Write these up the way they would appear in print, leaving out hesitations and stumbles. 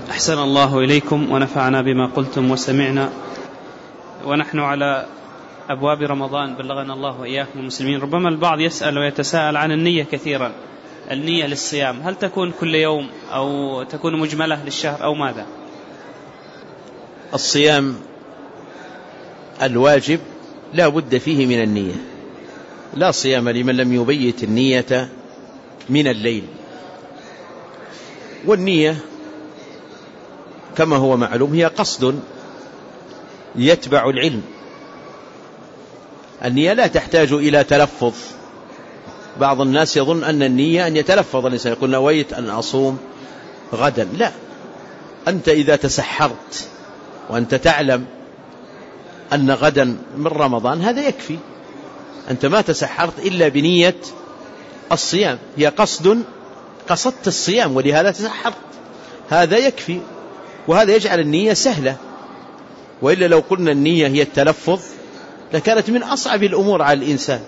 أحسن الله إليكم ونفعنا بما قلتم وسمعنا. ونحن على أبواب رمضان بلغنا الله وإياكم المسلمين. ربما البعض يسأل ويتساءل عن النية كثيرا. النية للصيام هل تكون كل يوم أو تكون مجملة للشهر أو ماذا؟ الصيام الواجب لا بد فيه من النية، لا صيام لمن لم يبيت النية من الليل. والنية كما هو معلوم هي قصد يتبع العلم. النية لا تحتاج إلى تلفظ. بعض الناس يظن أن النية أن يتلفظ الإنسان يقول نويت أن أصوم غدا. لا، أنت إذا تسحرت وأنت تعلم أن غدا من رمضان هذا يكفي. أنت ما تسحرت إلا بنية الصيام، هي قصدت الصيام ولهذا تسحرت، هذا يكفي. وهذا يجعل النية سهلة. وإلا لو قلنا النية هي التلفظ لكانت من أصعب الأمور على الإنسان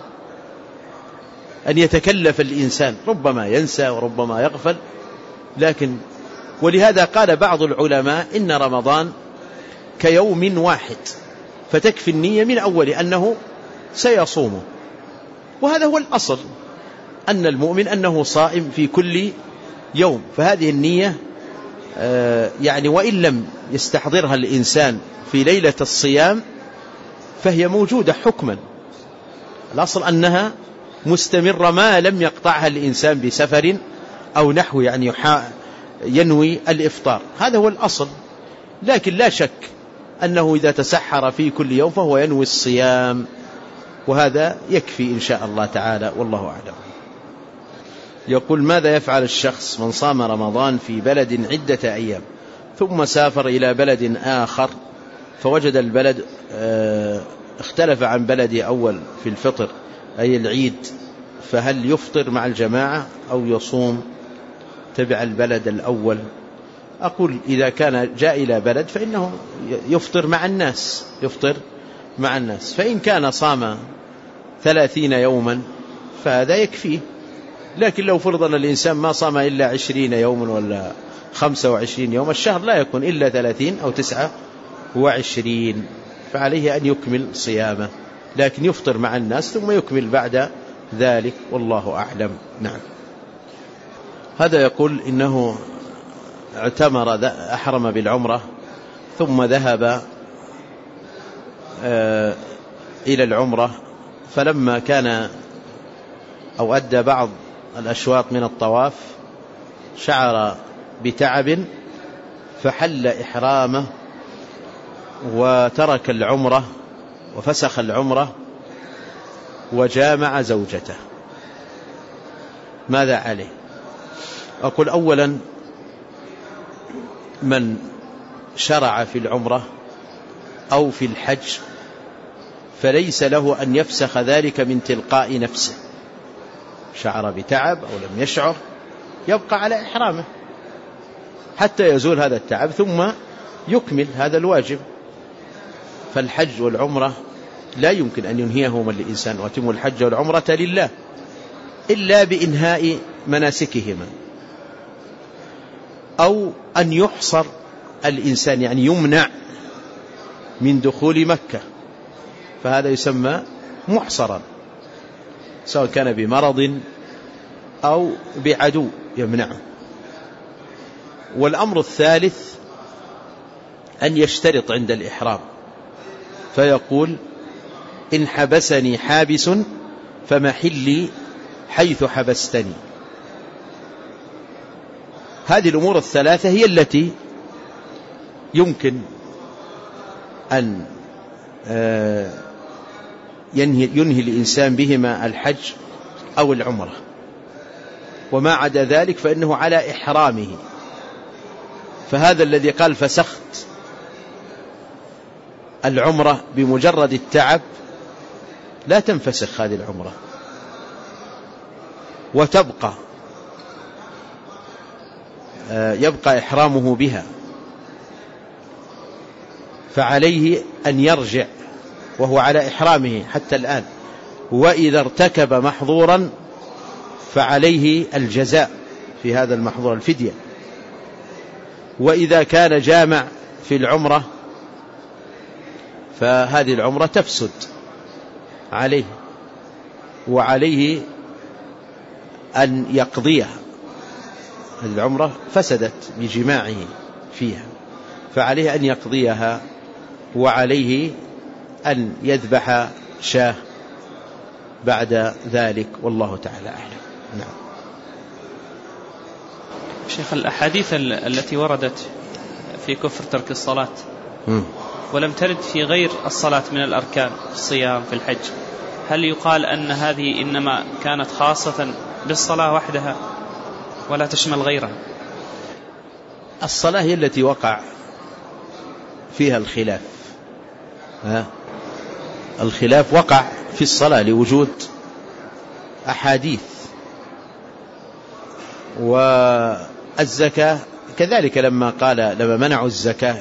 أن يتكلف الإنسان، ربما ينسى وربما يغفل. لكن ولهذا قال بعض العلماء إن رمضان كيوم واحد، فتكفي النية من أول أنه سيصومه. وهذا هو الأصل، أن المؤمن أنه صائم في كل يوم. فهذه النية يعني وإن لم يستحضرها الإنسان في ليلة الصيام فهي موجودة حكما. الأصل أنها مستمرة ما لم يقطعها الإنسان بسفر أو نحو، يعني ينوي الإفطار، هذا هو الأصل. لكن لا شك أنه إذا تسحر في كل يوم فهو ينوي الصيام، وهذا يكفي إن شاء الله تعالى، والله أعلم. يقول ماذا يفعل الشخص من صام رمضان في بلد عدة أيام ثم سافر إلى بلد آخر فوجد البلد اختلف عن بلد أول في الفطر أي العيد، فهل يفطر مع الجماعة أو يصوم تبع البلد الأول؟ أقول إذا كان جاء إلى بلد فإنه يفطر مع الناس، فإن كان صام 30 يوما فهذا يكفيه. لكن لو فرض أن الإنسان ما صام إلا 20 يوما ولا 25 يوم، الشهر لا يكون إلا 30 أو 29، فعليه أن يكمل صيامه، لكن يفطر مع الناس ثم يكمل بعد ذلك، والله أعلم. نعم. هذا يقول إنه أحرم بالعمرة ثم ذهب إلى العمرة، فلما كان أو أدى بعض الأشواط من الطواف شعر بتعب فحل إحرامه وترك العمرة وفسخ العمرة وجامع زوجته، ماذا عليه؟ أقول أولا من شرع في العمرة أو في الحج فليس له أن يفسخ ذلك من تلقاء نفسه، شعر بتعب أو لم يشعر يبقى على إحرامه حتى يزول هذا التعب ثم يكمل هذا الواجب. فالحج والعمرة لا يمكن أن ينهيهما الإنسان، وأتموا الحج والعمرة لله، إلا بإنهاء مناسكهما، أو أن يحصر الإنسان يعني يمنع من دخول مكة، فهذا يسمى محصرا، سواء كان بمرض أو بعدو يمنعه. والأمر الثالث أن يشترط عند الإحرام فيقول إن حبسني حابس فمحلي حيث حبستني. هذه الأمور الثلاثة هي التي يمكن أن ينهي الإنسان بهما الحج أو العمرة، وما عدا ذلك فإنه على إحرامه. فهذا الذي قال فسخت العمرة بمجرد التعب لا تنفسخ هذه العمرة وتبقى، يبقى إحرامه بها، فعليه أن يرجع وهو على إحرامه حتى الآن. وإذا ارتكب محظورا فعليه الجزاء في هذا المحظور، الفدية. وإذا كان جامع في العمرة فهذه العمرة تفسد عليه، وعليه أن يقضيها. هذه العمرة فسدت بجماعه فيها، فعليه أن يقضيها، وعليه أن يذبح شاه بعد ذلك، والله تعالى أعلم. نعم. شيخ، الأحاديث التي وردت في كفر ترك الصلاة ولم ترد في غير الصلاة من الأركان، الصيام، في الحج، هل يقال أن هذه إنما كانت خاصة بالصلاة وحدها ولا تشمل غيرها؟ الصلاة هي التي وقع فيها الخلاف. الخلاف وقع في الصلاة لوجود أحاديث. والزكاة كذلك، لما منعوا الزكاة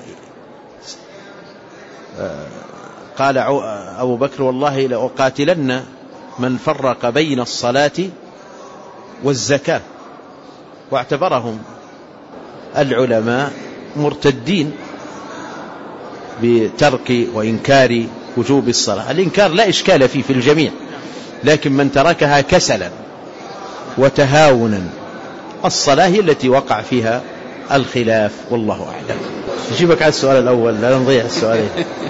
قال أبو بكر: والله لأقاتلن من فرق بين الصلاة والزكاة. واعتبرهم العلماء مرتدين بترك وإنكار وجوب الصلاة. الإنكار لا إشكال فيه في الجميع، لكن من تركها كسلا وتهاونا، الصلاة هي التي وقع فيها الخلاف، والله أعلم. نجيبك على السؤال الأول، لا نضيع السؤالين.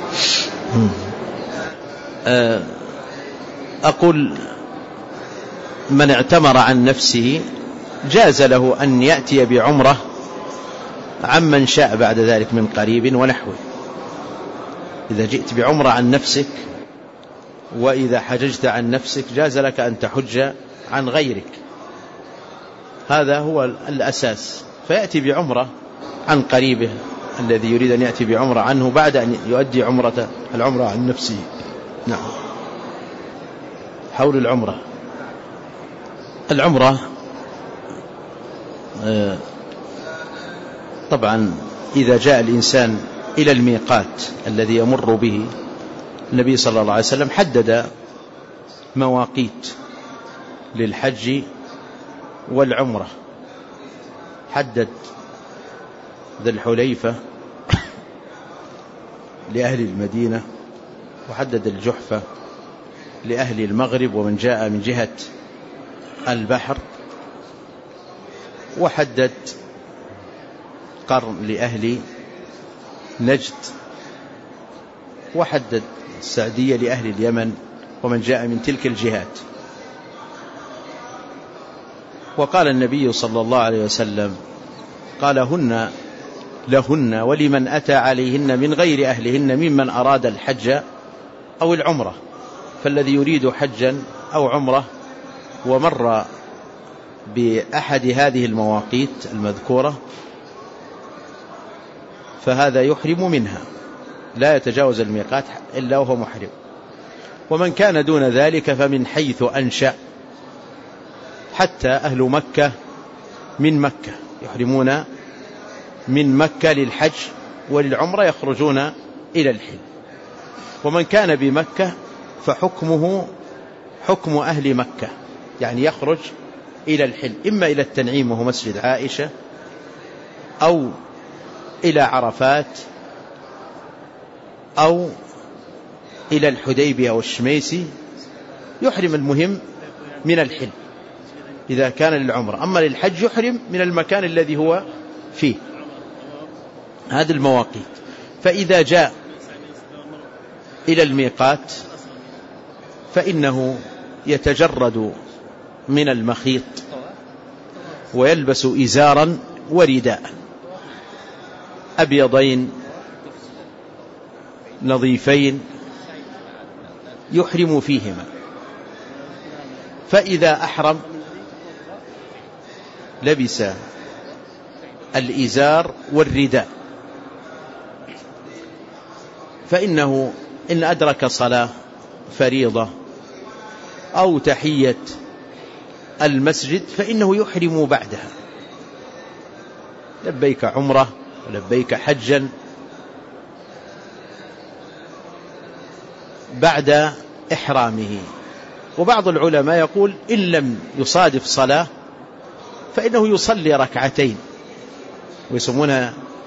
أقول: من اعتمر عن نفسه جاز له أن يأتي بعمرة عمن شاء بعد ذلك من قريب ونحوه. إذا جئت بعمرة عن نفسك وإذا حججت عن نفسك جاز لك أن تحج عن غيرك، هذا هو الأساس. فيأتي بعمرة عن قريبه الذي يريد أن يأتي بعمرة عنه بعد أن يؤدي العمرة عن نفسه. نعم. حول العمرة طبعا إذا جاء الإنسان إلى الميقات الذي يمر به، النبي صلى الله عليه وسلم حدد مواقيت للحج والعمرة. حدد ذا الحليفة لأهل المدينة، وحدد الجحفة لأهل المغرب ومن جاء من جهة البحر، وحدد قرن لأهل نجد، وحدد السعدية لأهل اليمن ومن جاء من تلك الجهات. وقال النبي صلى الله عليه وسلم: قال: هن لهن ولمن أتى عليهن من غير أهلهن ممن أراد الحج أو العمرة. فالذي يريد حجا أو عمرة ومر بأحد هذه المواقيت المذكورة فهذا يحرم منها، لا يتجاوز الميقات إلا وهو محرم. ومن كان دون ذلك فمن حيث أنشأ، حتى أهل مكة من مكة يحرمون من مكة للحج وللعمرة، يخرجون إلى الحل. ومن كان بمكة فحكمه حكم أهل مكة، يعني يخرج إلى الحل، إما إلى التنعيم وهو مسجد عائشة، أو إلى عرفات، أو إلى الحديبية والشميسي، يحرم المهم من الحل إذا كان للعمرة. أما للحج يحرم من المكان الذي هو فيه. هذه المواقيت. فإذا جاء إلى الميقات فإنه يتجرد من المخيط ويلبس إزارا ورداء أبيضين نظيفين يحرم فيهما. فإذا أحرم لبس الإزار والرداء، فإنه إن أدرك صلاة فريضة أو تحية المسجد فإنه يحرم بعدها، لبيك عمرة ولبيك حجا، بعد إحرامه. وبعض العلماء يقول إن لم يصادف صلاة فإنه يصلي ركعتين، ويسمونها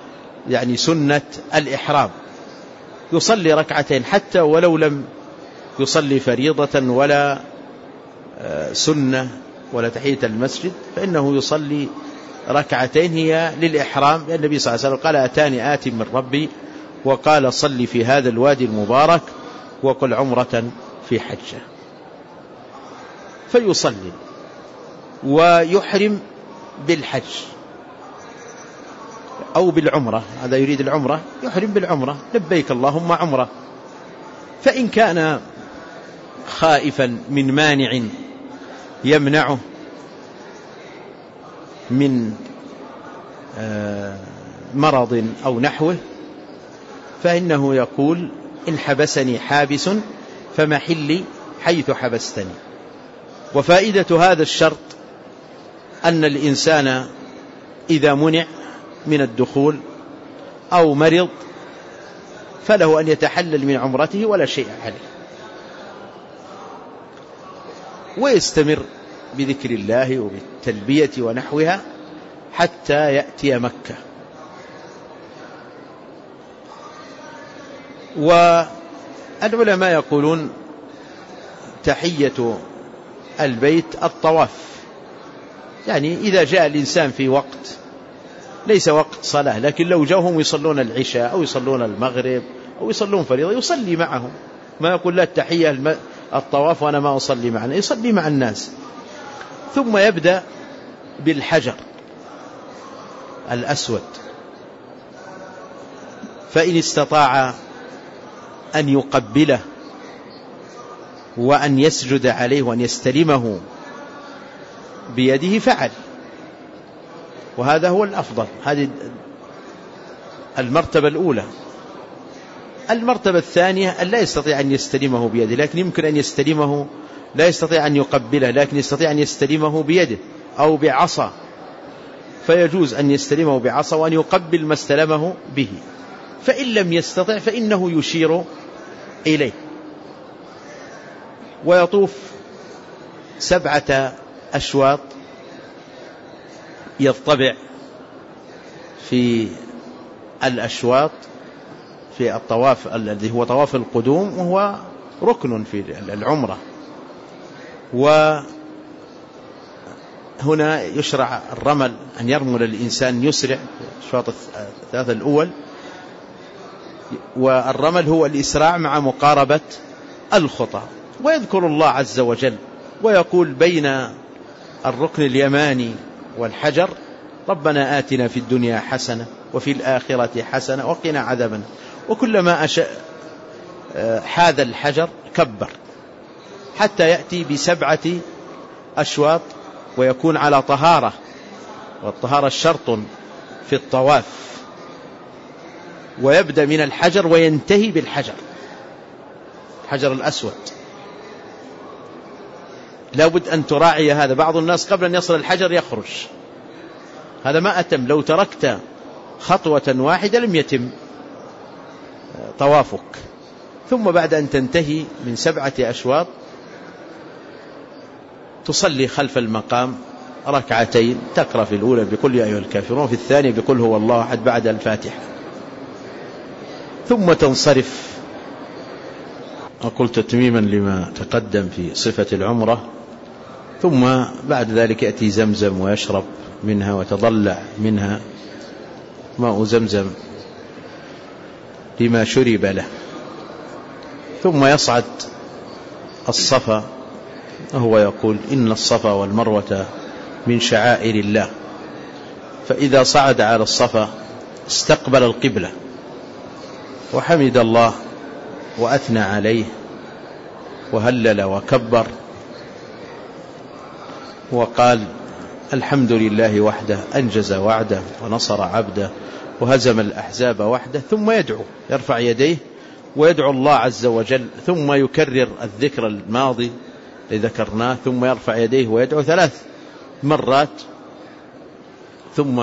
يعني سنة الإحرام، يصلي ركعتين حتى ولو لم يصلي فريضة ولا سنة ولا تحية المسجد، فإنه يصلي ركعتين هي للإحرام، لأن النبي صلى الله عليه وسلم قال أتاني آت من ربي وقال صلي في هذا الوادي المبارك وقل عمرة في حجة، فيصلي ويحرم بالحج أو بالعمرة، هذا يريد العمرة يحرم بالعمرة لبيك اللهم عمرة. فإن كان خائفا من مانع يمنعه من مرض أو نحوه فإنه يقول إن حبسني حابس فمحلي حيث حبستني. وفائدة هذا الشرط أن الإنسان إذا منع من الدخول أو مرض فله أن يتحلل من عمرته ولا شيء عليه، ويستمر بذكر الله وبالتلبية ونحوها حتى يأتي مكة. والعلماء يقولون تحية البيت الطواف، يعني إذا جاء الإنسان في وقت ليس وقت صلاة، لكن لو جاءهم يصلون العشاء أو يصلون المغرب أو يصلون فريضة يصلي معهم، ما يقول لا التحية الطواف وأنا ما أصلي معنا، يصلي مع الناس. ثم يبدأ بالحجر الأسود، فإن استطاع أن يقبله وأن يسجد عليه وأن يستلمه بيده فعل، وهذا هو الأفضل. هذه المرتبة الأولى. المرتبة الثانية أن لا يستطيع أن يستلمه بيده، لكن يمكن أن يستلمه، لا يستطيع أن يقبله لكن يستطيع أن يستلمه بيده أو بعصا، فيجوز أن يستلمه بعصا وأن يقبل ما استلمه به. فإن لم يستطع فإنه يشير إليه، ويطوف 7 أشواط يطبع في الأشواط في الطواف الذي هو طواف القدوم، وهو ركن في العمرة. وهنا يشرع الرمل، أن يرمل الإنسان يسرع الأشواط 3 الأول، والرمل هو الإسراع مع مقاربة الخطى، ويذكر الله عز وجل ويقول بين الركن اليماني والحجر ربنا آتنا في الدنيا حسنة وفي الآخرة حسنة وقنا عذابنا. وكلما حاذ الحجر كبر حتى يأتي ب7 أشواط ويكون على طهارة، والطهارة شرط في الطواف، ويبدأ من الحجر وينتهي بالحجر، الحجر الأسود. لابد أن تراعي هذا. بعض الناس قبل أن يصل الحجر يخرج، هذا ما أتم. لو تركت خطوة واحدة لم يتم طوافك. ثم بعد أن تنتهي من 7 أشواط تصلي خلف المقام ركعتين، تقرأ في الأولى بقل يا أيها الكافرون، وفي الثانية بقل هو الله أحد بعد الفاتحة، ثم تنصرف. أقول تتميما لما تقدم في صفة العمرة. ثم بعد ذلك يأتي زمزم ويشرب منها ويتضلع منها، ماء زمزم لما شرب له. ثم يصعد الصفا، وهو يقول إن الصفا والمروة من شعائر الله، فإذا صعد على الصفا استقبل القبلة وحمد الله وأثنى عليه وهلل وكبر وقال الحمد لله وحده أنجز وعده ونصر عبده وهزم الأحزاب وحده. ثم يدعو، يرفع يديه ويدعو الله عز وجل، ثم يكرر الذكر الماضي الذي ذكرناه، ثم يرفع يديه ويدعو 3 مرات، ثم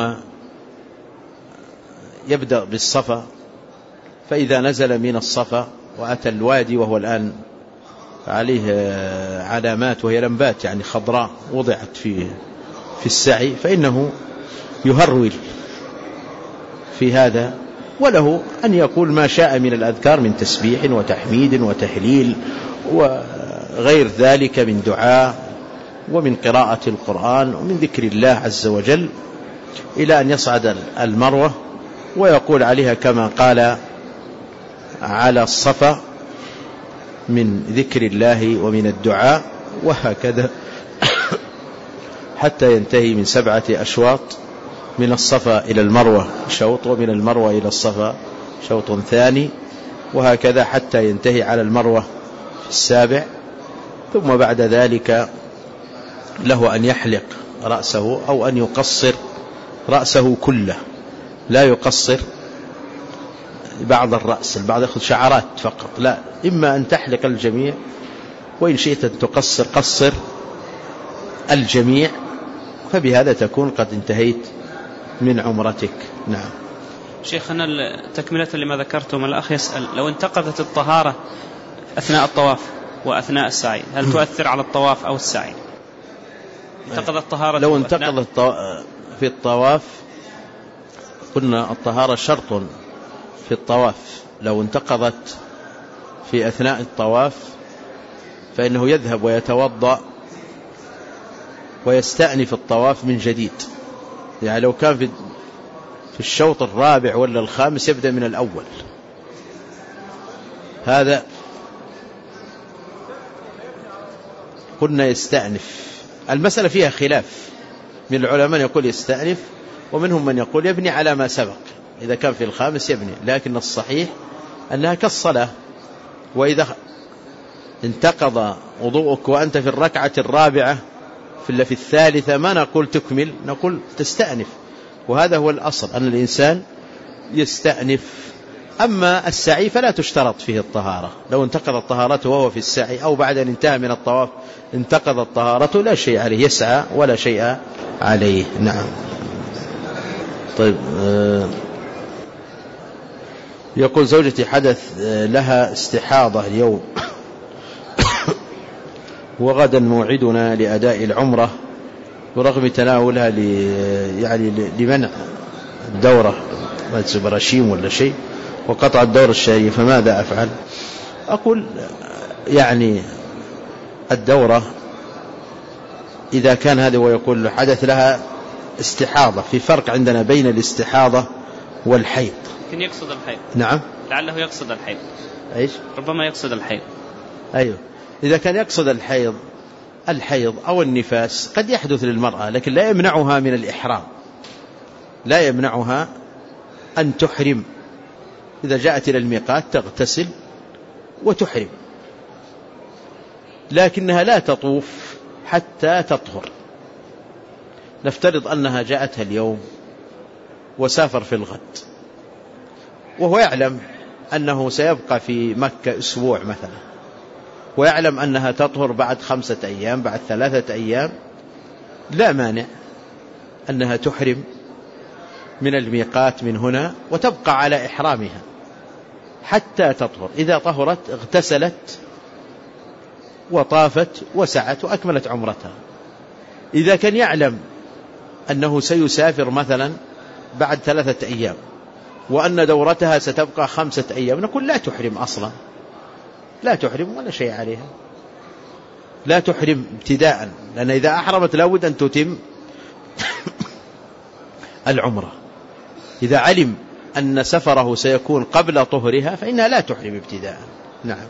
يبدأ بالصفا. فإذا نزل من الصفا وأتى الوادي، وهو الآن عليه علامات وهي لمبات يعني خضراء وضعت في السعي، فإنه يهرول في هذا وله أن يقول ما شاء من الأذكار من تسبيح وتحميد وتهليل وغير ذلك من دعاء ومن قراءة القرآن ومن ذكر الله عز وجل، إلى أن يصعد المروة ويقول عليها كما قال على الصفا من ذكر الله ومن الدعاء، وهكذا حتى ينتهي من 7 أشواط، من الصفا إلى المروة شوط، ومن المروة إلى الصفا شوط ثاني، وهكذا حتى ينتهي على المروة في 7. ثم بعد ذلك له أن يحلق رأسه أو أن يقصر رأسه كله، لا يقصر بعض الرأس، البعض يأخذ شعرات فقط، لا، إما أن تحلق الجميع، وإن شئت أن تقصر قصر الجميع، فبهذا تكون قد انتهيت من عمرتك. نعم. شيخنا تكملة لما ذكرتم، الأخ يسأل لو انتقضت الطهارة أثناء الطواف وأثناء السعي، هل تؤثر على الطواف أو السعي؟ انتقضت الطهارة لو انتقضت في الطواف، قلنا الطهارة شرط في الطواف، لو انتقضت في أثناء الطواف فإنه يذهب ويتوضأ ويستأنف الطواف من جديد. يعني لو كان في الشوط الرابع ولا الخامس يبدأ من الأول. هذا قلنا يستأنف. المسألة فيها خلاف من العلماء، يقول يستأنف، ومنهم من يقول يبني على ما سبق، إذا كان في الخامس يبني، لكن الصحيح أنها كالصلاة، وإذا انتقض وضوءك وأنت في الركعة الرابعة في الثالثة ما نقول تكمل، نقول تستأنف، وهذا هو الأصل أن الإنسان يستأنف. أما السعي فلا تشترط فيه الطهارة، لو انتقضت طهارته وهو في السعي أو بعد أن انتهى من الطواف انتقضت طهارته لا شيء عليه، يسعى ولا شيء عليه. نعم. طيب، يقول زوجتي حدث لها استحاضة اليوم وغدا موعدنا لأداء العمرة، ورغم تناولها يعني لمنع الدورة برشيم ولا شيء وقطع الدورة الشهرية، فماذا أفعل؟ أقول يعني الدورة إذا كان هذا ويقول حدث لها استحاضة، في فرق عندنا بين الاستحاضة والحيض. لكن يقصد الحيض. نعم، لعله يقصد الحيض. إيش؟ ربما يقصد الحيض. أيوه، إذا كان يقصد الحيض أو النفاس قد يحدث للمرأة، لكن لا يمنعها من الإحرام، لا يمنعها أن تحرم. إذا جاءت إلى الميقات تغتسل وتحرم، لكنها لا تطوف حتى تطهر. نفترض أنها جاءتها اليوم وسافر في الغد، وهو يعلم أنه سيبقى في مكة أسبوع مثلا، ويعلم أنها تطهر بعد 5 أيام، بعد 3 أيام، لا مانع أنها تحرم من الميقات من هنا وتبقى على إحرامها حتى تطهر. إذا طهرت اغتسلت وطافت وسعت وأكملت عمرتها. إذا كان يعلم أنه سيسافر مثلا بعد 3 أيام وأن دورتها ستبقى 5 أيام، نقول لا تحرم أصلا، لا تحرم ولا شيء عليها، لا تحرم ابتداء، لأن إذا أحرمت لابد أن تتم العمرة. إذا علم أن سفره سيكون قبل طهرها فإنها لا تحرم ابتداء. نعم.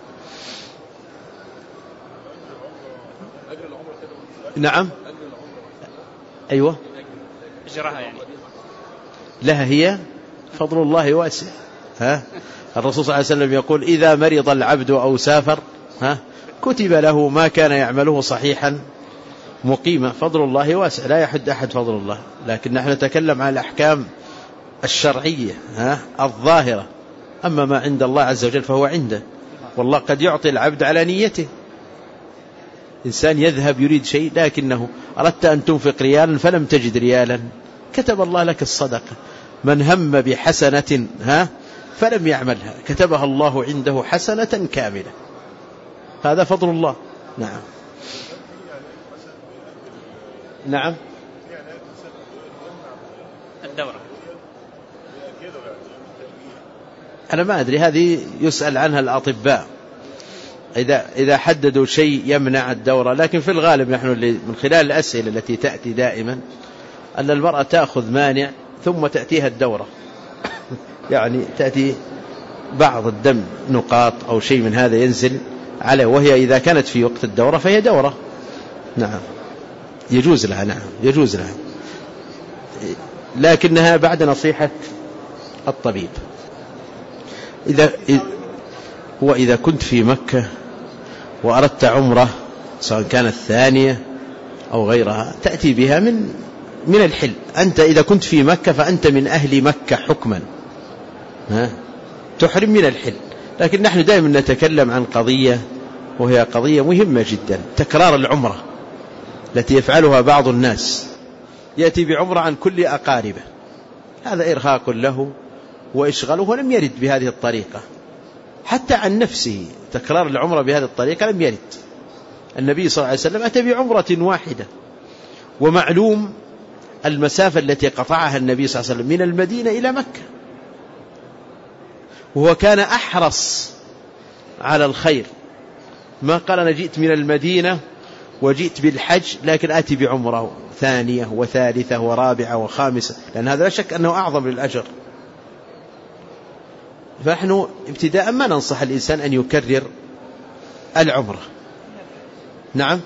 نعم. أيوة، أجرها يعني لها هي فضل الله واسع. الرسول صلى الله عليه وسلم يقول إذا مرض العبد أو سافر كتب له ما كان يعمله صحيحا مقيما. فضل الله واسع، لا يحد أحد فضل الله، لكن نحن نتكلم عن الأحكام الشرعية الظاهرة. أما ما عند الله عز وجل فهو عنده، والله قد يعطي العبد على نيته. إنسان يذهب يريد شيء، لكنه أردت أن تنفق ريالا فلم تجد ريالا، كتب الله لك الصدقة. من هم بحسنة فلم يعملها كتبها الله عنده حسنة كاملة. هذا فضل الله. نعم. نعم. أنا ما أدري، هذه يسأل عنها الأطباء إذا حددوا شيء يمنع الدورة، لكن في الغالب نحن من خلال الأسئلة التي تأتي دائما أن المرأة تأخذ مانع ثم تأتيها الدورة يعني تأتي بعض الدم نقاط أو شيء من هذا ينزل عليه، وهي إذا كانت في وقت الدورة فهي دورة. نعم يجوز لها، نعم يجوز لها، لكنها بعد نصيحة الطبيب. وإذا كنت في مكة وأردت عمرة سواء كانت ثانية أو غيرها تأتي بها من الحل. أنت إذا كنت في مكة فأنت من أهل مكة حكما، تحرم من الحل. لكن نحن دائما نتكلم عن قضية وهي قضية مهمة جدا، تكرار العمرة التي يفعلها بعض الناس، يأتي بعمرة عن كل أقاربه، هذا إرهاق له وإشغاله، ولم يرد بهذه الطريقة. حتى عن نفسه تكرار العمرة بهذه الطريقة لم يرد. النبي صلى الله عليه وسلم أتى بعمرة واحدة، ومعلوم المسافة التي قطعها النبي صلى الله عليه وسلم من المدينة إلى مكة، وهو كان أحرص على الخير، ما قال أنا جئت من المدينة وجئت بالحج لكن آتي بعمرة ثانية وثالثة ورابعة وخامسة، لأن هذا لا شك أنه أعظم للأجر. فنحن ابتداء ما ننصح الإنسان أن يكرر العمرة. نعم.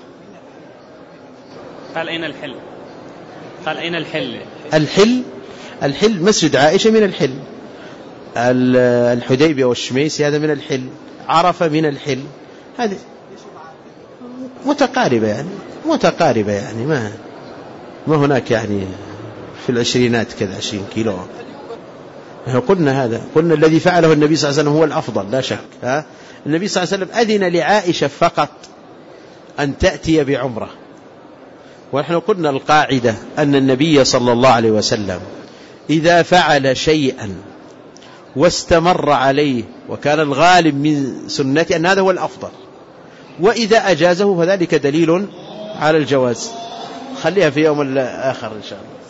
قال أين الحل؟ قال أين الحل؟ الحل مسجد عائشة من الحل، الحديبية والشميس هذا من الحل، عرفة من الحل، هذه متقاربة يعني ما هناك يعني في العشرينات كذا 20 كيلو. قلنا الذي فعله النبي صلى الله عليه وسلم هو الأفضل لا شك. النبي صلى الله عليه وسلم أذن لعائشة فقط أن تأتي بعمرة، ونحن قلنا القاعدة أن النبي صلى الله عليه وسلم إذا فعل شيئا واستمر عليه وكان الغالب من سنته أن هذا هو الأفضل، وإذا أجازه فذلك دليل على الجواز. خليها في يوم الآخر إن شاء الله.